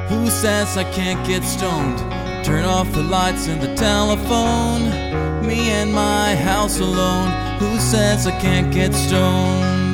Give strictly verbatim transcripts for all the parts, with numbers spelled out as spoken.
Who says I can't get stoned? Turn off the lights and the telephone. Me and my house alone. Who says I can't get stoned?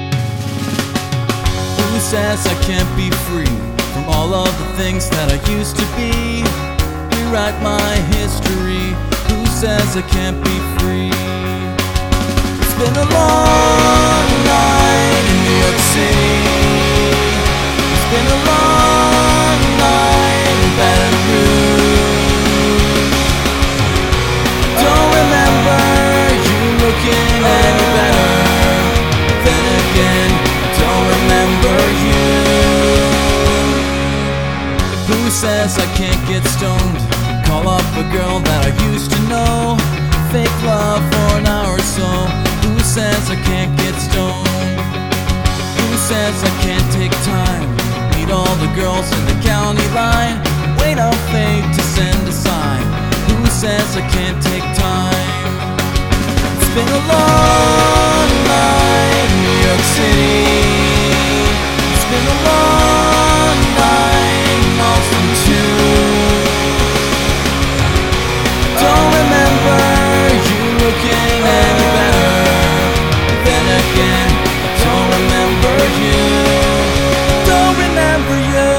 Who says I can't be free from all of the things that I used to be? Rewrite my history. Who says I can't be free? It's been a long night in New York City. It's been a long night in Baton Rouge. Don't remember you looking any better. Then again, I don't remember you. Who says I can't get stoned? Call up a girl that I used to know. Fake love for an hour or so. Who says I can't get stoned? Who says I can't take time? Meet all the girls in the county line. Wait on fate to send a sign. Who says I can't take time? It's been a long night in New York City. It's been a long night in Austin too. Don't remember you looking any better. Then again, I don't remember you. Don't remember you.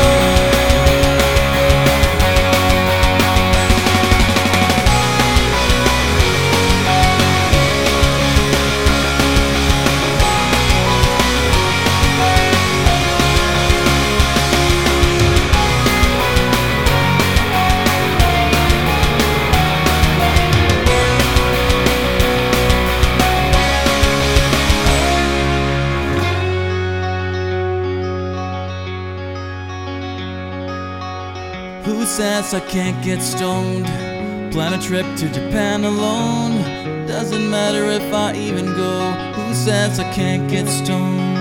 Who says I can't get stoned? Plan a trip to Japan alone. Doesn't matter if I even go. Who says I can't get stoned?